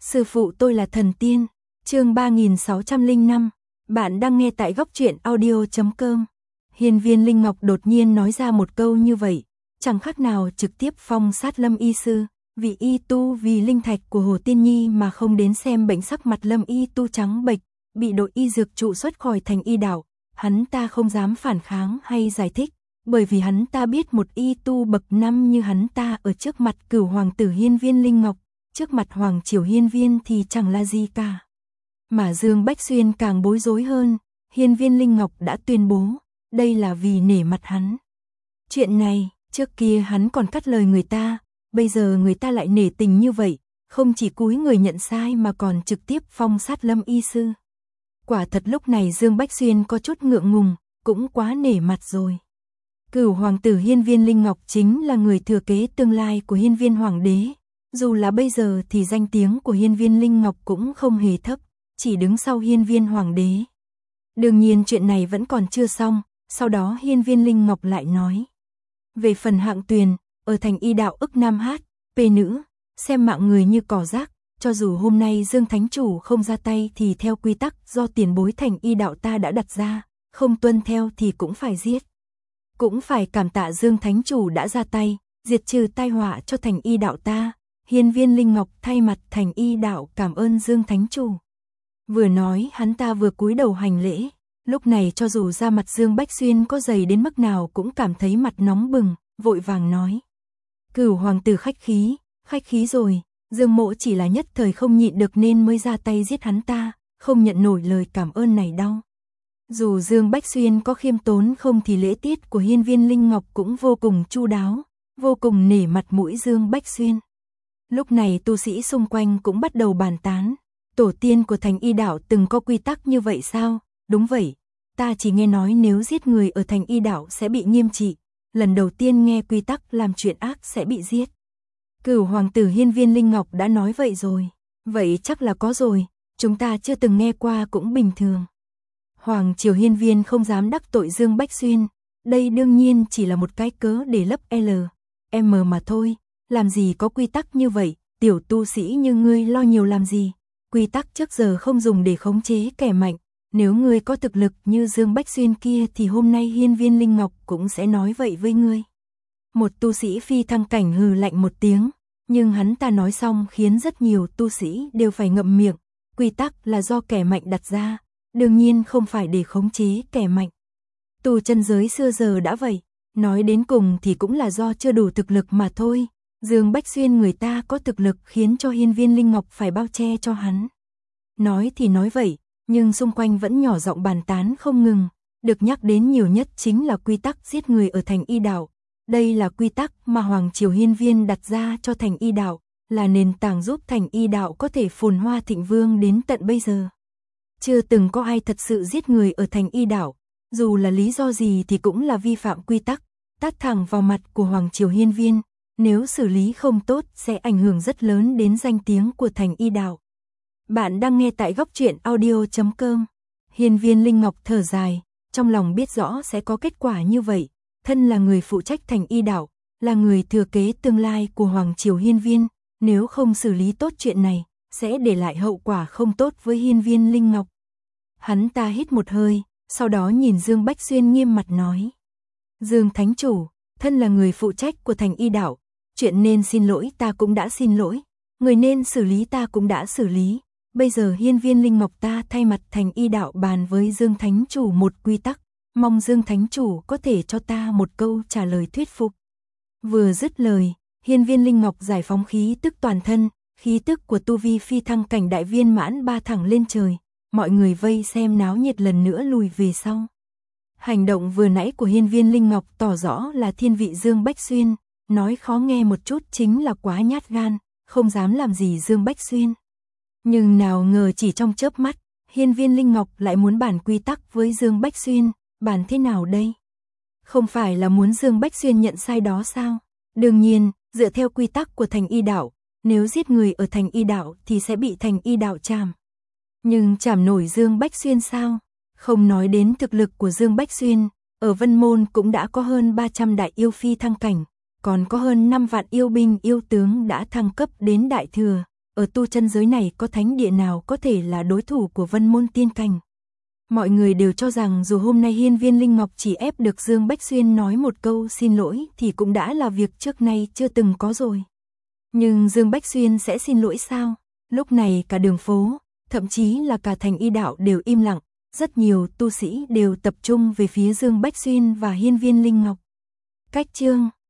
Sư phụ tôi là thần tiên. Chương 3605. Bạn đang nghe tại góc truyện audio.com. Hiên Viên Linh Ngọc đột nhiên nói ra một câu như vậy, chẳng khác nào trực tiếp phong sát Lâm y sư, vì y tu vì linh thạch của Hồ Tiên Nhi mà không đến xem bệnh, sắc mặt Lâm y tu trắng bệch, bị đội y dược trụ xuất khỏi thành y đạo. Hắn ta không dám phản kháng hay giải thích, bởi vì hắn ta biết một y tu bậc 5 như hắn ta ở trước mặt Cửu hoàng tử Hiên Viên Linh Ngọc, trước mặt Hoàng Triều Hiên Viên thì chẳng là gì cả. Mà Dương Bách Xuyên càng bối rối hơn, Hiên Viên Linh Ngọc đã tuyên bố, đây là vì nể mặt hắn. Chuyện này, trước kia hắn còn cắt lời người ta, bây giờ người ta lại nể tình như vậy, không chỉ cúi người nhận sai mà còn trực tiếp phong sát Lâm y sư. Quả thật lúc này Dương Bách Xuyên có chút ngượng ngùng, cũng quá nể mặt rồi. Cửu hoàng tử Hiên Viên Linh Ngọc chính là người thừa kế tương lai của Hiên Viên Hoàng đế. Dù là bây giờ thì danh tiếng của Hiên Viên Linh Ngọc cũng không hề thấp, chỉ đứng sau Hiên Viên Hoàng đế. Đương nhiên chuyện này vẫn còn chưa xong, sau đó Hiên Viên Linh Ngọc lại nói. Về phần Hạng Tuyền, ở thành y đạo ức nam hát, p nữ, xem mạng người như cỏ rác, cho dù hôm nay Dương Thánh Chủ không ra tay thì theo quy tắc do tiền bối thành y đạo ta đã đặt ra, không tuân theo thì cũng phải giết. Cũng phải cảm tạ Dương Thánh Chủ đã ra tay, diệt trừ tai họa cho thành y đạo ta. Hiên Viên Linh Ngọc thay mặt thành y đạo cảm ơn Dương Thánh Chủ. Vừa nói hắn ta vừa cúi đầu hành lễ, lúc này cho dù da mặt Dương Bách Xuyên có dày đến mức nào cũng cảm thấy mặt nóng bừng, vội vàng nói. Cửu hoàng tử khách khí rồi, Dương mỗ chỉ là nhất thời không nhịn được nên mới ra tay giết hắn ta, không nhận nổi lời cảm ơn này đâu. Dù Dương Bách Xuyên có khiêm tốn không thì lễ tiết của Hiên Viên Linh Ngọc cũng vô cùng chu đáo, vô cùng nể mặt mũi Dương Bách Xuyên. Lúc này tu sĩ xung quanh cũng bắt đầu bàn tán, tổ tiên của thành y đạo từng có quy tắc như vậy sao? Đúng vậy, ta chỉ nghe nói nếu giết người ở thành y đạo sẽ bị nghiêm trị, lần đầu tiên nghe quy tắc làm chuyện ác sẽ bị giết. Cửu hoàng tử Hiên Viên Linh Ngọc đã nói vậy rồi, vậy chắc là có rồi, chúng ta chưa từng nghe qua cũng bình thường. Hoàng Triều Hiên Viên không dám đắc tội Dương Bách Xuyên, đây đương nhiên chỉ là một cái cớ để lấp M mà thôi. Làm gì có quy tắc như vậy, tiểu tu sĩ như ngươi lo nhiều làm gì, quy tắc trước giờ không dùng để khống chế kẻ mạnh, nếu ngươi có thực lực như Dương Bách Xuyên kia thì hôm nay Hiên Viên Linh Ngọc cũng sẽ nói vậy với ngươi. Một tu sĩ phi thăng cảnh hừ lạnh một tiếng, nhưng hắn ta nói xong khiến rất nhiều tu sĩ đều phải ngậm miệng, quy tắc là do kẻ mạnh đặt ra, đương nhiên không phải để khống chế kẻ mạnh. Tu chân giới xưa giờ đã vậy, nói đến cùng thì cũng là do chưa đủ thực lực mà thôi. Dương Bách Xuyên người ta có thực lực khiến cho Hiên Viên Linh Ngọc phải bao che cho hắn. Nói thì nói vậy, nhưng xung quanh vẫn nhỏ giọng bàn tán không ngừng, được nhắc đến nhiều nhất chính là quy tắc giết người ở thành y đạo. Đây là quy tắc mà Hoàng Triều Hiên Viên đặt ra cho thành y đạo, là nền tảng giúp thành y đạo có thể phồn hoa thịnh vương đến tận bây giờ. Chưa từng có ai thật sự giết người ở thành y đạo, dù là lý do gì thì cũng là vi phạm quy tắc, tát thẳng vào mặt của Hoàng Triều Hiên Viên. Nếu xử lý không tốt sẽ ảnh hưởng rất lớn đến danh tiếng của thành y đạo. Bạn đang nghe tại góc truyện audio.com. Hiên Viên Linh Ngọc thở dài, trong lòng biết rõ sẽ có kết quả như vậy. Thân là người phụ trách thành y đạo, là người thừa kế tương lai của Hoàng Triều Hiên Viên. Nếu không xử lý tốt chuyện này, sẽ để lại hậu quả không tốt với Hiên Viên Linh Ngọc. Hắn ta hít một hơi, sau đó nhìn Dương Bách Xuyên nghiêm mặt nói. Dương Thánh Chủ, thân là người phụ trách của thành y đạo, chuyện nên xin lỗi ta cũng đã xin lỗi, người nên xử lý ta cũng đã xử lý. Bây giờ Hiên Viên Linh Ngọc ta thay mặt thành y đạo bàn với Dương Thánh Chủ một quy tắc, mong Dương Thánh Chủ có thể cho ta một câu trả lời thuyết phục. Vừa dứt lời, Hiên Viên Linh Ngọc giải phóng khí tức toàn thân, khí tức của tu vi phi thăng cảnh đại viên mãn ba thẳng lên trời, mọi người vây xem náo nhiệt lần nữa lùi về sau. Hành động vừa nãy của Hiên Viên Linh Ngọc tỏ rõ là thiên vị Dương Bách Xuyên. Nói khó nghe một chút chính là quá nhát gan, không dám làm gì Dương Bách Xuyên. Nhưng nào ngờ chỉ trong chớp mắt, Hiên Viên Linh Ngọc lại muốn bàn quy tắc với Dương Bách Xuyên, bàn thế nào đây? Không phải là muốn Dương Bách Xuyên nhận sai đó sao? Đương nhiên, dựa theo quy tắc của thành y đạo, nếu giết người ở thành y đạo thì sẽ bị thành y đạo trảm. Nhưng trảm nổi Dương Bách Xuyên sao? Không nói đến thực lực của Dương Bách Xuyên, ở Vân Môn cũng đã có hơn 300 đại yêu phi thăng cảnh. Còn có hơn 5 vạn yêu binh yêu tướng đã thăng cấp đến đại thừa, ở tu chân giới này có thánh địa nào có thể là đối thủ của Vân Môn Tiên Cảnh. Mọi người đều cho rằng dù hôm nay Hiên Viên Linh Ngọc chỉ ép được Dương Bách Xuyên nói một câu xin lỗi thì cũng đã là việc trước nay chưa từng có rồi. Nhưng Dương Bách Xuyên sẽ xin lỗi sao? Lúc này cả đường phố, thậm chí là cả thành Y Đạo đều im lặng, rất nhiều tu sĩ đều tập trung về phía Dương Bách Xuyên và Hiên Viên Linh Ngọc. Cách chương